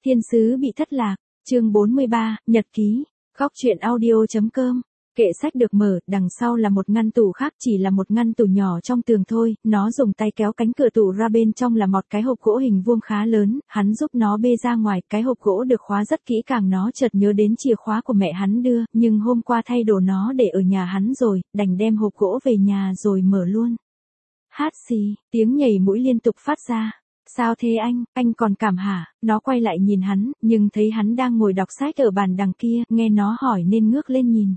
Thiên sứ bị thất lạc, chương 43, nhật ký, góc truyện audio.com. Kệ sách được mở, đằng sau là một ngăn tủ khác, chỉ là một ngăn tủ nhỏ trong tường thôi, nó dùng tay kéo cánh cửa tủ ra, bên trong là một cái hộp gỗ hình vuông khá lớn, hắn giúp nó bê ra ngoài, cái hộp gỗ được khóa rất kỹ càng, nó chợt nhớ đến chìa khóa của mẹ hắn đưa, nhưng hôm qua thay đồ nó để ở nhà hắn rồi, đành đem hộp gỗ về nhà rồi mở luôn. Hát xì, tiếng nhảy mũi liên tục phát ra. Sao thế anh còn cảm hả? Nó quay lại nhìn hắn, nhưng thấy hắn đang ngồi đọc sách ở bàn đằng kia, nghe nó hỏi nên ngước lên nhìn.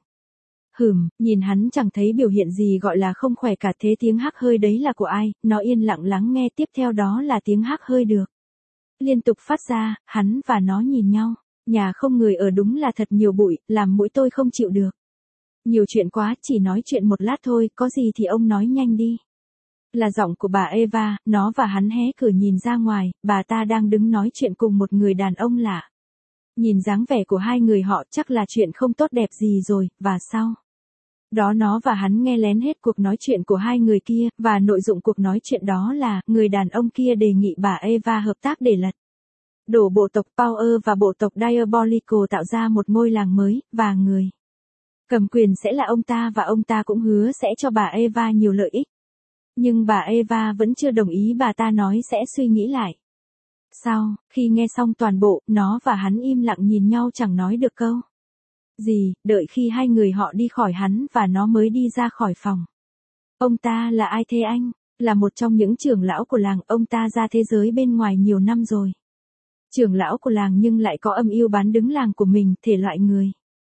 Nhìn hắn chẳng thấy biểu hiện gì gọi là không khỏe cả, thế tiếng hắc hơi đấy là của ai? Nó yên lặng lắng nghe, tiếp theo đó là tiếng hắc hơi được liên tục phát ra, hắn và nó nhìn nhau. Nhà không người ở, đúng là thật nhiều bụi, làm mũi tôi không chịu được. Nhiều chuyện quá, chỉ nói chuyện một lát thôi, có gì thì ông nói nhanh đi. Là giọng của bà Eva, nó và hắn hé cửa nhìn ra ngoài, bà ta đang đứng nói chuyện cùng một người đàn ông lạ. Nhìn dáng vẻ của hai người họ chắc là chuyện không tốt đẹp gì rồi, và sau đó nó và hắn nghe lén hết cuộc nói chuyện của hai người kia, và nội dụng cuộc nói chuyện đó là, người đàn ông kia đề nghị bà Eva hợp tác để lật đổ bộ tộc Power và bộ tộc Diabolical, tạo ra một ngôi làng mới, và người cầm quyền sẽ là ông ta, và ông ta cũng hứa sẽ cho bà Eva nhiều lợi ích. Nhưng bà Eva vẫn chưa đồng ý, bà ta nói sẽ suy nghĩ lại. Sau khi nghe xong toàn bộ, nó và hắn im lặng nhìn nhau chẳng nói được câu gì, đợi khi hai người họ đi khỏi, hắn và nó mới đi ra khỏi phòng. Ông ta là ai thế anh? Là một trong những trưởng lão của làng, ông ta ra thế giới bên ngoài nhiều năm rồi. Trưởng lão của làng nhưng lại có âm mưu bán đứng làng của mình, thể loại người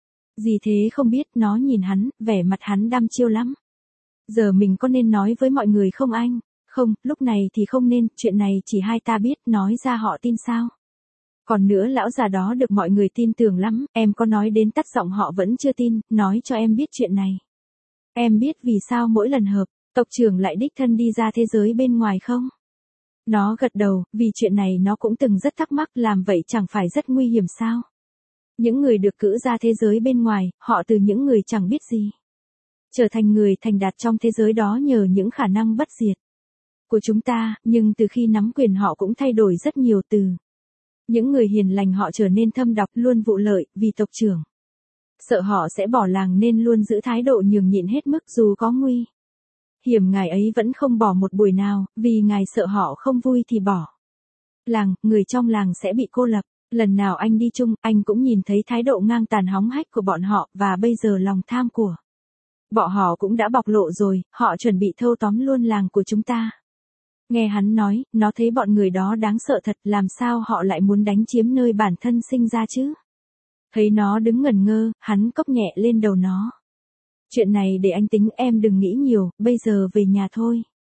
gì thế không biết. Nó nhìn hắn, vẻ mặt hắn đăm chiêu lắm. Giờ mình có nên nói với mọi người không anh? Không, lúc này thì không nên, chuyện này chỉ hai ta biết, nói ra họ tin sao? Còn nữa, lão già đó được mọi người tin tưởng lắm, em có nói đến tắt giọng họ vẫn chưa tin, nói cho em biết chuyện này. Em biết vì sao mỗi lần hợp tộc trưởng lại đích thân đi ra thế giới bên ngoài không? Nó gật đầu, vì chuyện này nó cũng từng rất thắc mắc, làm vậy chẳng phải rất nguy hiểm sao? Những người được cử ra thế giới bên ngoài, họ từ những người chẳng biết gì trở thành người thành đạt trong thế giới đó nhờ những khả năng bất diệt của chúng ta, nhưng từ khi nắm quyền họ cũng thay đổi rất nhiều, từ những người hiền lành họ trở nên thâm độc, luôn vụ lợi, vì tộc trưởng sợ họ sẽ bỏ làng nên luôn giữ thái độ nhường nhịn hết mức, dù có nguy hiểm ngài ấy vẫn không bỏ một buổi nào, vì ngài sợ họ không vui thì bỏ làng, người trong làng sẽ bị cô lập. Lần nào anh đi chung, anh cũng nhìn thấy thái độ ngang tàn hóng hách của bọn họ, và bây giờ lòng tham của bọn họ cũng đã bộc lộ rồi, họ chuẩn bị thâu tóm luôn làng của chúng ta. Nghe hắn nói, nó thấy bọn người đó đáng sợ thật, làm sao họ lại muốn đánh chiếm nơi bản thân sinh ra chứ? Thấy nó đứng ngẩn ngơ, hắn cốc nhẹ lên đầu nó. Chuyện này để anh tính, em đừng nghĩ nhiều, bây giờ về nhà thôi.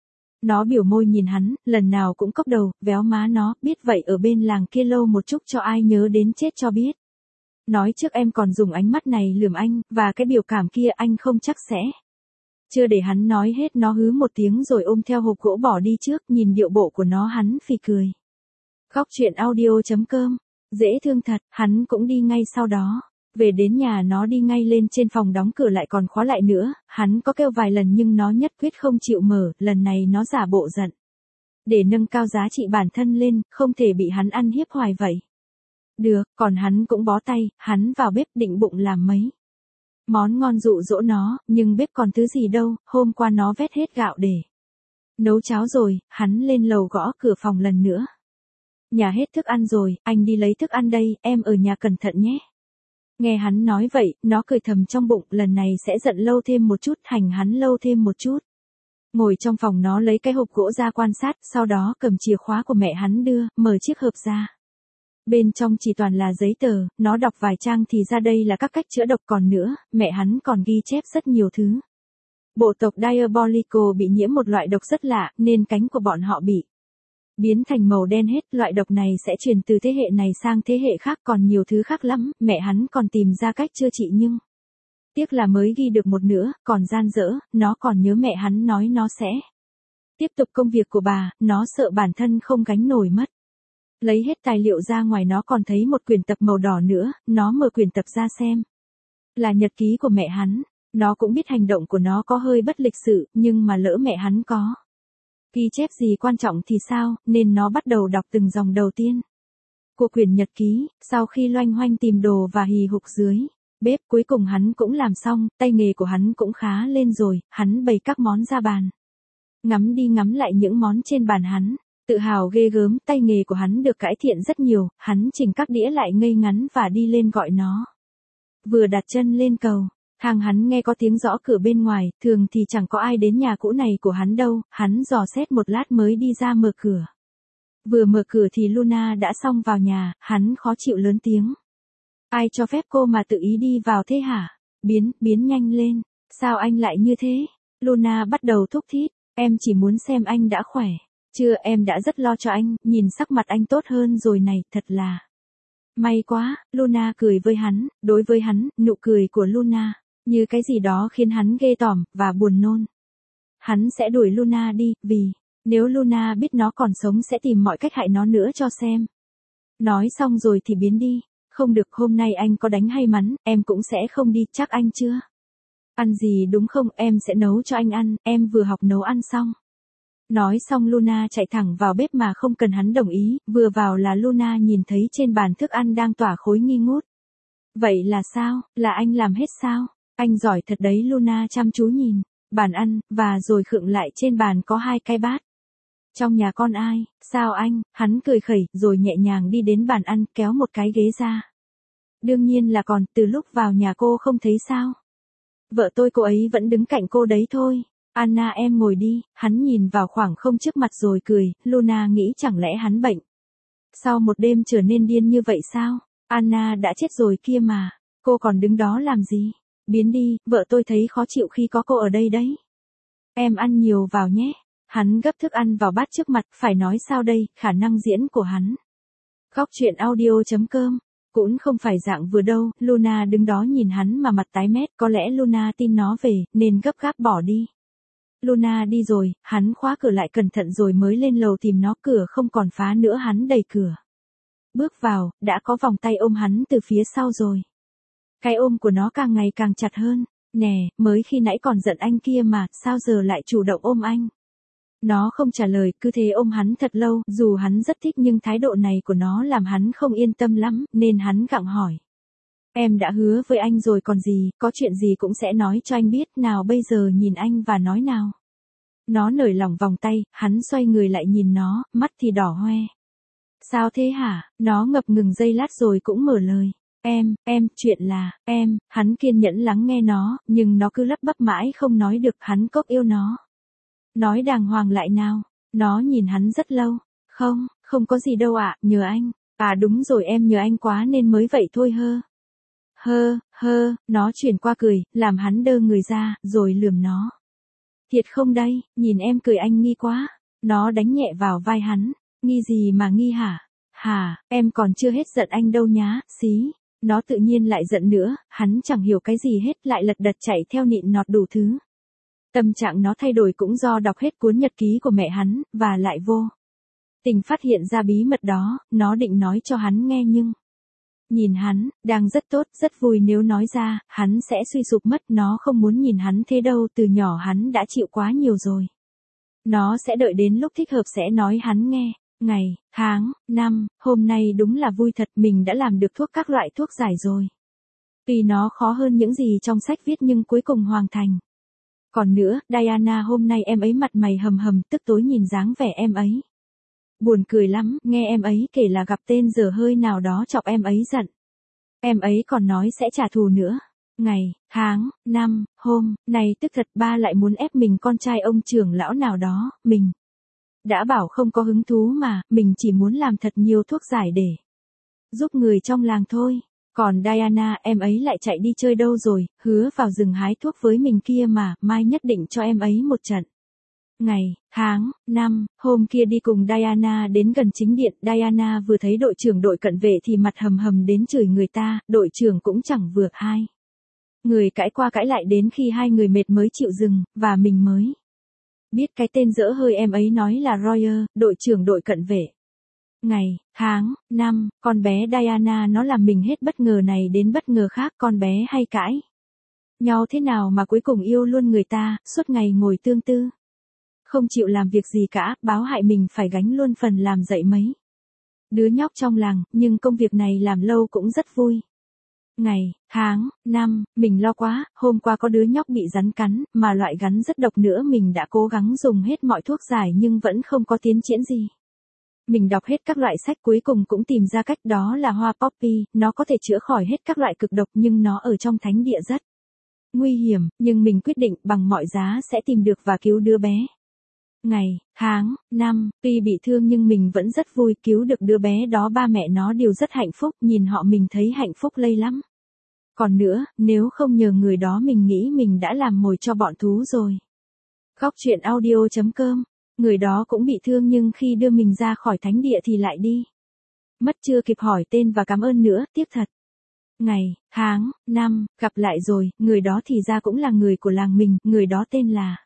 Nó biểu môi nhìn hắn, lần nào cũng cốc đầu, véo má nó, biết vậy ở bên làng kia lâu một chút cho ai nhớ đến chết cho biết. Nói trước em còn dùng ánh mắt này lườm anh, và cái biểu cảm kia anh không chắc sẽ. Chưa để hắn nói hết, nó hứ một tiếng rồi ôm theo hộp gỗ bỏ đi trước, nhìn điệu bộ của nó hắn phì cười. Góc truyện audio.com, dễ thương thật, hắn cũng đi ngay sau đó. Về đến nhà nó đi ngay lên trên phòng, đóng cửa lại còn khóa lại nữa, hắn có kêu vài lần nhưng nó nhất quyết không chịu mở, lần này nó giả bộ giận. Để nâng cao giá trị bản thân lên, không thể bị hắn ăn hiếp hoài vậy. Được, còn hắn cũng bó tay, hắn vào bếp định bụng làm mấy món ngon dụ dỗ nó, nhưng bếp còn thứ gì đâu, hôm qua nó vét hết gạo để nấu cháo rồi, hắn lên lầu gõ cửa phòng lần nữa. Nhà hết thức ăn rồi, anh đi lấy thức ăn đây, em ở nhà cẩn thận nhé. Nghe hắn nói vậy, nó cười thầm trong bụng, lần này sẽ giận lâu thêm một chút, hành hắn lâu thêm một chút. Ngồi trong phòng, nó lấy cái hộp gỗ ra quan sát, sau đó cầm chìa khóa của mẹ hắn đưa, mở chiếc hộp ra. Bên trong chỉ toàn là giấy tờ, nó đọc vài trang thì ra đây là các cách chữa độc, còn nữa, mẹ hắn còn ghi chép rất nhiều thứ. Bộ tộc Diabolical bị nhiễm một loại độc rất lạ, nên cánh của bọn họ bị biến thành màu đen hết, loại độc này sẽ truyền từ thế hệ này sang thế hệ khác, còn nhiều thứ khác lắm, mẹ hắn còn tìm ra cách chữa trị nhưng tiếc là mới ghi được một nửa, còn gian dở, nó còn nhớ mẹ hắn nói nó sẽ tiếp tục công việc của bà, nó sợ bản thân không gánh nổi mất. Lấy hết tài liệu ra ngoài, nó còn thấy một quyển tập màu đỏ nữa, nó mở quyển tập ra xem. Là nhật ký của mẹ hắn, nó cũng biết hành động của nó có hơi bất lịch sự, nhưng mà lỡ mẹ hắn có ghi chép gì quan trọng thì sao, nên nó bắt đầu đọc từng dòng đầu tiên. Của quyển nhật ký, sau khi loanh hoanh tìm đồ và hì hục dưới bếp, cuối cùng hắn cũng làm xong, tay nghề của hắn cũng khá lên rồi, hắn bày các món ra bàn. Ngắm đi ngắm lại những món trên bàn hắn, tự hào ghê gớm, tay nghề của hắn được cải thiện rất nhiều, hắn chỉnh các đĩa lại ngây ngắn và đi lên gọi nó. Vừa đặt chân lên cầu thang hắn nghe có tiếng gõ cửa bên ngoài, thường thì chẳng có ai đến nhà cũ này của hắn đâu, hắn dò xét một lát mới đi ra mở cửa. Vừa mở cửa thì Luna đã xông vào nhà, hắn khó chịu lớn tiếng. Ai cho phép cô mà tự ý đi vào thế hả? Biến nhanh lên, sao anh lại như thế? Luna bắt đầu thúc thít, em chỉ muốn xem anh đã khỏe. Chưa, em đã rất lo cho anh, nhìn sắc mặt anh tốt hơn rồi này, thật là may quá. Luna cười với hắn, đối với hắn, nụ cười của Luna như cái gì đó khiến hắn ghê tởm và buồn nôn. Hắn sẽ đuổi Luna đi, vì nếu Luna biết nó còn sống sẽ tìm mọi cách hại nó nữa cho xem. Nói xong rồi thì biến đi. Không được, hôm nay anh có đánh hay mắn, em cũng sẽ không đi, chắc anh chưa ăn gì đúng không, em sẽ nấu cho anh ăn, em vừa học nấu ăn xong. Nói xong Luna chạy thẳng vào bếp mà không cần hắn đồng ý, vừa vào là Luna nhìn thấy trên bàn thức ăn đang tỏa khói nghi ngút. Vậy là sao, là anh làm hết sao? Anh giỏi thật đấy. Luna chăm chú nhìn bàn ăn, và rồi khựng lại, trên bàn có 2 cái bát. Trong nhà con ai, sao anh? Hắn cười khẩy, rồi nhẹ nhàng đi đến bàn ăn, kéo một cái ghế ra. Đương nhiên là còn, từ lúc vào nhà cô không thấy sao? Vợ tôi cô ấy vẫn đứng cạnh cô đấy thôi. Anna em ngồi đi, hắn nhìn vào khoảng không trước mặt rồi cười, Luna nghĩ chẳng lẽ hắn bệnh. Sau một đêm trở nên điên như vậy sao? Anna đã chết rồi kia mà, cô còn đứng đó làm gì? Biến đi, vợ tôi thấy khó chịu khi có cô ở đây đấy. Em ăn nhiều vào nhé. Hắn gấp thức ăn vào bát trước mặt, phải nói sao đây, khả năng diễn của hắn. Góc truyện audio.com cũng không phải dạng vừa đâu, Luna đứng đó nhìn hắn mà mặt tái mét, có lẽ Luna tin nó về, nên gấp gáp bỏ đi. Luna đi rồi, hắn khóa cửa lại cẩn thận rồi mới lên lầu tìm nó, cửa không còn phá nữa, hắn đẩy cửa. Bước vào, đã có vòng tay ôm hắn từ phía sau rồi. Cái ôm của nó càng ngày càng chặt hơn. Nè, mới khi nãy còn giận anh kia mà, sao giờ lại chủ động ôm anh? Nó không trả lời, cứ thế ôm hắn thật lâu, dù hắn rất thích nhưng thái độ này của nó làm hắn không yên tâm lắm, nên hắn gặng hỏi. Em đã hứa với anh rồi còn gì, có chuyện gì cũng sẽ nói cho anh biết, nào bây giờ nhìn anh và nói nào. Nó nới lỏng vòng tay, hắn xoay người lại nhìn nó, mắt thì đỏ hoe. Sao thế hả? Nó ngập ngừng giây lát rồi cũng mở lời. Chuyện là, hắn kiên nhẫn lắng nghe nó, nhưng nó cứ lắp bắp mãi không nói được, hắn cốc yêu nó. Nói đàng hoàng lại nào. Nó nhìn hắn rất lâu. Không có gì đâu ạ, nhờ anh. À đúng rồi, em nhờ anh quá nên mới vậy thôi nó chuyển qua cười, làm hắn đơ người ra, rồi lườm nó. Thiệt không đây, nhìn em cười anh nghi quá. Nó đánh nhẹ vào vai hắn. Nghi gì mà nghi hả? Hả, em còn chưa hết giận anh đâu nhá, xí. Nó tự nhiên lại giận nữa, hắn chẳng hiểu cái gì hết, lại lật đật chạy theo nịn nọt đủ thứ. Tâm trạng nó thay đổi cũng do đọc hết cuốn nhật ký của mẹ hắn, và lại vô tình phát hiện ra bí mật đó, nó định nói cho hắn nghe nhưng nhìn hắn, đang rất tốt, rất vui, nếu nói ra, hắn sẽ suy sụp mất, nó không muốn nhìn hắn thế đâu, từ nhỏ hắn đã chịu quá nhiều rồi. Nó sẽ đợi đến lúc thích hợp sẽ nói hắn nghe. Ngày, tháng, năm, hôm nay đúng là vui thật, mình đã làm được các loại thuốc giải rồi. Tuy nó khó hơn những gì trong sách viết nhưng cuối cùng hoàn thành. Còn nữa, Diana hôm nay em ấy mặt mày hầm hầm, tức tối, nhìn dáng vẻ em ấy buồn cười lắm, nghe em ấy kể là gặp tên dở hơi nào đó chọc em ấy giận. Em ấy còn nói sẽ trả thù nữa. Ngày, tháng, năm, hôm, này tức thật, ba lại muốn ép mình con trai ông trưởng lão nào đó, mình đã bảo không có hứng thú mà, mình chỉ muốn làm thật nhiều thuốc giải để giúp người trong làng thôi. Còn Diana, em ấy lại chạy đi chơi đâu rồi, hứa vào rừng hái thuốc với mình kia mà, mai nhất định cho em ấy một trận. Ngày, tháng, năm, hôm kia đi cùng Diana đến gần chính điện, Diana vừa thấy đội trưởng đội cận vệ thì mặt hầm hầm đến chửi người ta, đội trưởng cũng chẳng vừa, hai người cãi qua cãi lại đến khi hai người mệt mới chịu dừng, và mình mới biết cái tên dỡ hơi em ấy nói là Royer, đội trưởng đội cận vệ. Ngày, tháng, năm, con bé Diana nó làm mình hết bất ngờ này đến bất ngờ khác, con bé hay cãi nhau thế nào mà cuối cùng yêu luôn người ta, suốt ngày ngồi tương tư. Không chịu làm việc gì cả, báo hại mình phải gánh luôn phần làm dậy mấy. đứa nhóc trong làng, nhưng công việc này làm lâu cũng rất vui. Ngày, tháng, năm, mình lo quá, hôm qua có đứa nhóc bị rắn cắn, mà loại rắn rất độc nữa, mình đã cố gắng dùng hết mọi thuốc giải nhưng vẫn không có tiến triển gì. Mình đọc hết các loại sách cuối cùng cũng tìm ra cách, đó là hoa poppy, nó có thể chữa khỏi hết các loại cực độc nhưng nó ở trong thánh địa rất nguy hiểm, nhưng mình quyết định bằng mọi giá sẽ tìm được và cứu đứa bé. Ngày, tháng, năm, tuy bị thương nhưng mình vẫn rất vui, cứu được đứa bé đó, ba mẹ nó đều rất hạnh phúc, nhìn họ mình thấy hạnh phúc lây lắm. Còn nữa, nếu không nhờ người đó mình nghĩ mình đã làm mồi cho bọn thú rồi. Góc truyện audio.com. Người đó cũng bị thương nhưng khi đưa mình ra khỏi thánh địa thì lại đi. Mất chưa kịp hỏi tên và cảm ơn nữa, tiếc thật. Ngày, tháng, năm, gặp lại rồi, người đó thì ra cũng là người của làng mình, người đó tên là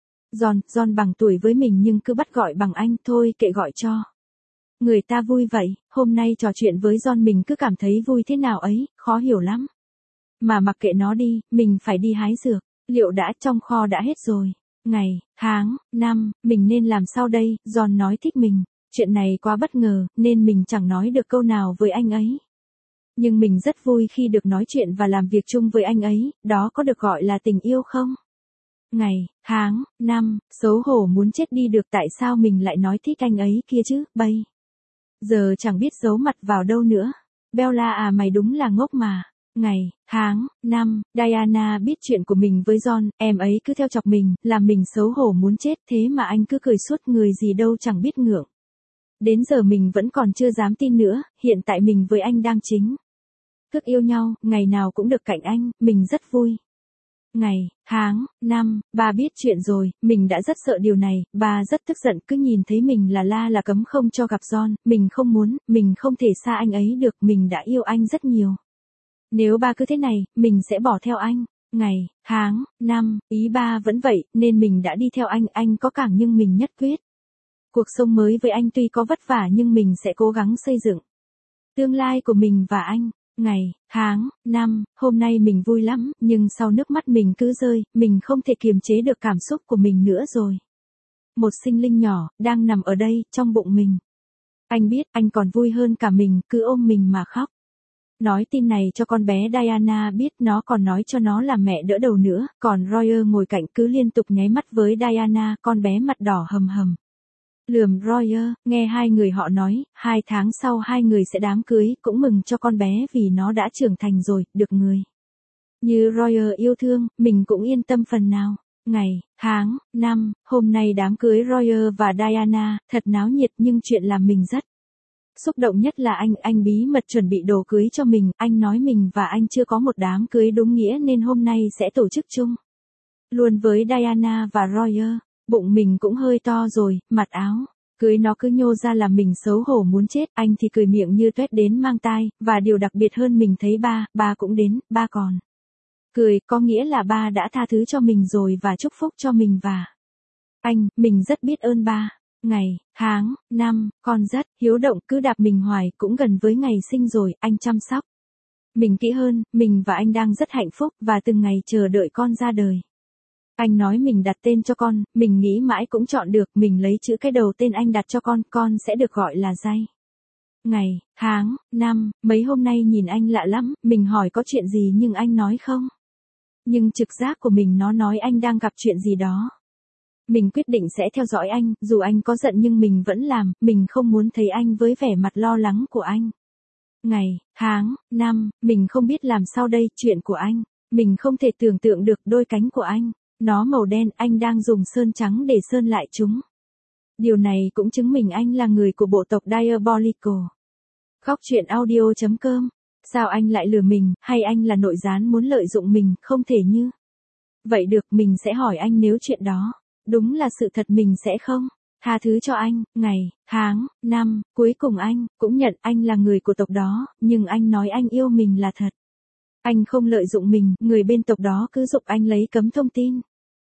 John bằng tuổi với mình nhưng cứ bắt gọi bằng anh, thôi kệ gọi cho người ta vui vậy. Hôm nay trò chuyện với John mình cứ cảm thấy vui thế nào ấy, khó hiểu lắm. Mà mặc kệ nó đi, mình phải đi hái dược, liệu đã trong kho đã hết rồi. Ngày, tháng, năm, mình nên làm sao đây? John nói thích mình, chuyện này quá bất ngờ, nên mình chẳng nói được câu nào với anh ấy. Nhưng mình rất vui khi được nói chuyện và làm việc chung với anh ấy, đó có được gọi là tình yêu không? Ngày, tháng, năm, xấu hổ muốn chết đi được, tại sao mình lại nói thích anh ấy kia chứ, bây giờ chẳng biết giấu mặt vào đâu nữa. Bella à, mày đúng là ngốc mà. Ngày, tháng, năm, Diana biết chuyện của mình với John, em ấy cứ theo chọc mình, làm mình xấu hổ muốn chết, thế mà anh cứ cười suốt, người gì đâu chẳng biết ngượng. Đến giờ mình vẫn còn chưa dám tin nữa, hiện tại mình với anh đang chính thức yêu nhau, ngày nào cũng được cạnh anh, mình rất vui. Ngày, tháng, năm, ba biết chuyện rồi, mình đã rất sợ điều này, ba rất tức giận, cứ nhìn thấy mình là cấm không cho gặp John, mình không muốn, mình không thể xa anh ấy được, mình đã yêu anh rất nhiều. Nếu ba cứ thế này, mình sẽ bỏ theo anh. Ngày, tháng, năm, ý ba vẫn vậy, nên mình đã đi theo anh có cảng nhưng mình nhất quyết. Cuộc sống mới với anh tuy có vất vả nhưng mình sẽ cố gắng xây dựng tương lai của mình và anh. Ngày, tháng, năm, hôm nay mình vui lắm, nhưng sau nước mắt mình cứ rơi, mình không thể kiềm chế được cảm xúc của mình nữa rồi. Một sinh linh nhỏ, đang nằm ở đây, trong bụng mình. Anh biết, anh còn vui hơn cả mình, cứ ôm mình mà khóc. Nói tin này cho con bé Diana biết, nó còn nói cho nó là mẹ đỡ đầu nữa, còn Roger ngồi cạnh cứ liên tục nháy mắt với Diana, con bé mặt đỏ hầm hầm. Lườm Roger, nghe hai người họ nói, 2 tháng sau hai người sẽ đám cưới, cũng mừng cho con bé vì nó đã trưởng thành rồi, được người như Roger yêu thương, mình cũng yên tâm phần nào. Ngày, tháng, năm, hôm nay đám cưới Roger và Diana, thật náo nhiệt nhưng chuyện làm mình rất xúc động nhất là anh bí mật chuẩn bị đồ cưới cho mình, anh nói mình và anh chưa có một đám cưới đúng nghĩa nên hôm nay sẽ tổ chức chung luôn với Diana và Roger. Bụng mình cũng hơi to rồi, mặt áo cưới nó cứ nhô ra làm mình xấu hổ muốn chết, anh thì cười miệng như tuét đến mang tai, và điều đặc biệt hơn mình thấy ba cũng đến, ba còn cười, có nghĩa là ba đã tha thứ cho mình rồi và chúc phúc cho mình và anh, mình rất biết ơn ba. Ngày, tháng, năm, con rất hiếu động, cứ đạp mình hoài, cũng gần với ngày sinh rồi, anh chăm sóc mình kỹ hơn, mình và anh đang rất hạnh phúc, và từng ngày chờ đợi con ra đời. Anh nói mình đặt tên cho con, mình nghĩ mãi cũng chọn được, mình lấy chữ cái đầu tên anh đặt cho con sẽ được gọi là Jay. Ngày, tháng, năm, mấy hôm nay nhìn anh lạ lắm, mình hỏi có chuyện gì nhưng anh nói không. Nhưng trực giác của mình nó nói anh đang gặp chuyện gì đó. Mình quyết định sẽ theo dõi anh, dù anh có giận nhưng mình vẫn làm, mình không muốn thấy anh với vẻ mặt lo lắng của anh. Ngày, tháng, năm, mình không biết làm sao đây, chuyện của anh. Mình không thể tưởng tượng được đôi cánh của anh. Nó màu đen, anh đang dùng sơn trắng để sơn lại chúng. Điều này cũng chứng minh anh là người của bộ tộc Diabolical. Góc truyện audio.com. Sao anh lại lừa mình, hay anh là nội gián muốn lợi dụng mình, không thể như vậy được, mình sẽ hỏi anh nếu chuyện đó đúng là sự thật mình sẽ không tha thứ cho anh. Ngày, tháng, năm, cuối cùng anh cũng nhận anh là người của tộc đó, nhưng anh nói anh yêu mình là thật. Anh không lợi dụng mình, người bên tộc đó cứ giục anh lấy cấm thông tin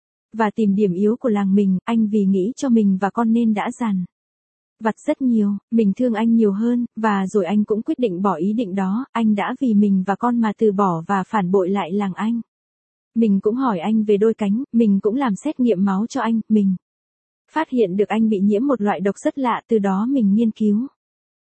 và tìm điểm yếu của làng mình, anh vì nghĩ cho mình và con nên đã dằn vặt rất nhiều, mình thương anh nhiều hơn, và rồi anh cũng quyết định bỏ ý định đó, anh đã vì mình và con mà từ bỏ và phản bội lại làng anh. Mình cũng hỏi anh về đôi cánh, mình cũng làm xét nghiệm máu cho anh, mình phát hiện được anh bị nhiễm một loại độc rất lạ, từ đó mình nghiên cứu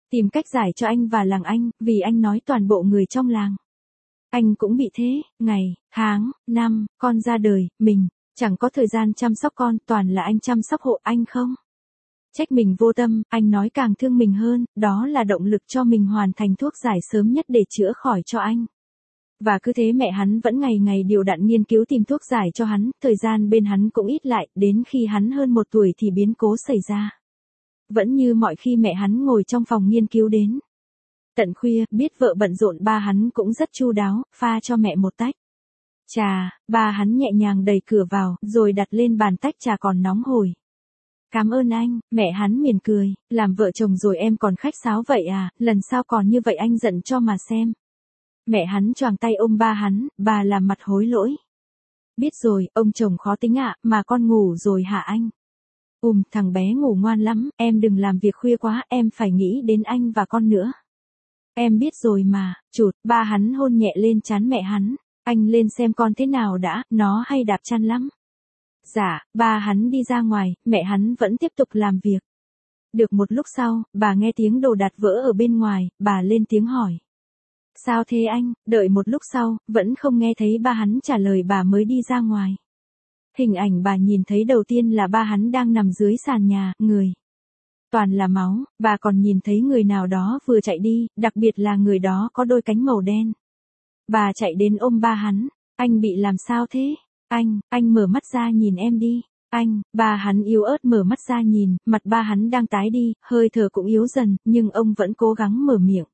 Tìm cách giải cho anh và làng anh, vì anh nói toàn bộ người trong làng. Anh cũng bị thế, ngày, tháng, năm, con ra đời, mình, chẳng có thời gian chăm sóc con, toàn là anh chăm sóc hộ anh không? Trách mình vô tâm, anh nói càng thương mình hơn, đó là động lực cho mình hoàn thành thuốc giải sớm nhất để chữa khỏi cho anh. Và cứ thế mẹ hắn vẫn ngày ngày điều đặn nghiên cứu tìm thuốc giải cho hắn, thời gian bên hắn cũng ít lại, đến khi hắn hơn 1 tuổi thì biến cố xảy ra. Vẫn như mọi khi mẹ hắn ngồi trong phòng nghiên cứu đến. Tận khuya, biết vợ bận rộn ba hắn cũng rất chu đáo, pha cho mẹ một tách trà, ba hắn nhẹ nhàng đẩy cửa vào, rồi đặt lên bàn tách trà còn nóng hổi. Cảm ơn anh, mẹ hắn mỉm cười, làm vợ chồng rồi em còn khách sáo vậy à, lần sau còn như vậy anh giận cho mà xem. Mẹ hắn choàng tay ôm ba hắn, bà làm mặt hối lỗi. Biết rồi, ông chồng khó tính ạ, mà con ngủ rồi hả anh? Thằng bé ngủ ngoan lắm, em đừng làm việc khuya quá, em phải nghĩ đến anh và con nữa. Em biết rồi mà, chụt, ba hắn hôn nhẹ lên trán mẹ hắn, anh lên xem con thế nào đã, nó hay đạp chăn lắm. Dạ, ba hắn đi ra ngoài, mẹ hắn vẫn tiếp tục làm việc. Được một lúc sau, bà nghe tiếng đồ đạc vỡ ở bên ngoài, bà lên tiếng hỏi. Sao thế anh, đợi một lúc sau, vẫn không nghe thấy ba hắn trả lời bà mới đi ra ngoài. Hình ảnh bà nhìn thấy đầu tiên là ba hắn đang nằm dưới sàn nhà, người toàn là máu, bà còn nhìn thấy người nào đó vừa chạy đi, đặc biệt là người đó có đôi cánh màu đen. Bà chạy đến ôm ba hắn, anh bị làm sao thế? Anh mở mắt ra nhìn em đi. Ba hắn yếu ớt mở mắt ra nhìn, mặt ba hắn đang tái đi, hơi thở cũng yếu dần, nhưng ông vẫn cố gắng mở miệng.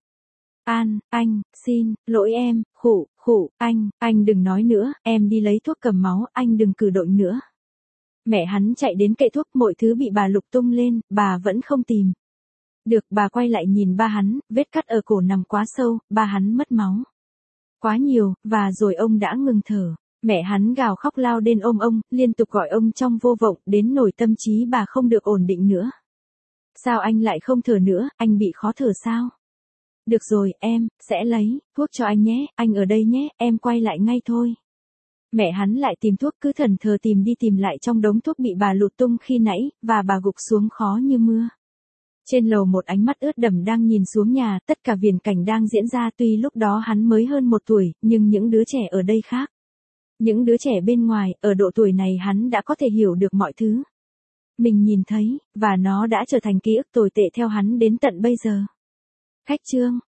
Anh, xin, lỗi em, khụ, anh đừng nói nữa, em đi lấy thuốc cầm máu, anh đừng cử động nữa. Mẹ hắn chạy đến kệ thuốc, mọi thứ bị bà lục tung lên, bà vẫn không tìm được, bà quay lại nhìn ba hắn, vết cắt ở cổ nằm quá sâu, ba hắn mất máu quá nhiều, và rồi ông đã ngừng thở. Mẹ hắn gào khóc lao đến ôm ông, liên tục gọi ông trong vô vọng, đến nỗi tâm trí bà không được ổn định nữa. Sao anh lại không thở nữa, anh bị khó thở sao? Được rồi, em sẽ lấy thuốc cho anh nhé, anh ở đây nhé, em quay lại ngay thôi. Mẹ hắn lại tìm thuốc, cứ thẫn thờ tìm đi tìm lại trong đống thuốc bị bà lụt tung khi nãy, và bà gục xuống khó như mưa. Trên lầu một ánh mắt ướt đẫm đang nhìn xuống nhà, tất cả viễn cảnh đang diễn ra, tuy lúc đó hắn mới hơn 1 tuổi, nhưng những đứa trẻ ở đây khác. Những đứa trẻ bên ngoài, ở độ tuổi này hắn đã có thể hiểu được mọi thứ mình nhìn thấy, và nó đã trở thành ký ức tồi tệ theo hắn đến tận bây giờ. Khách trương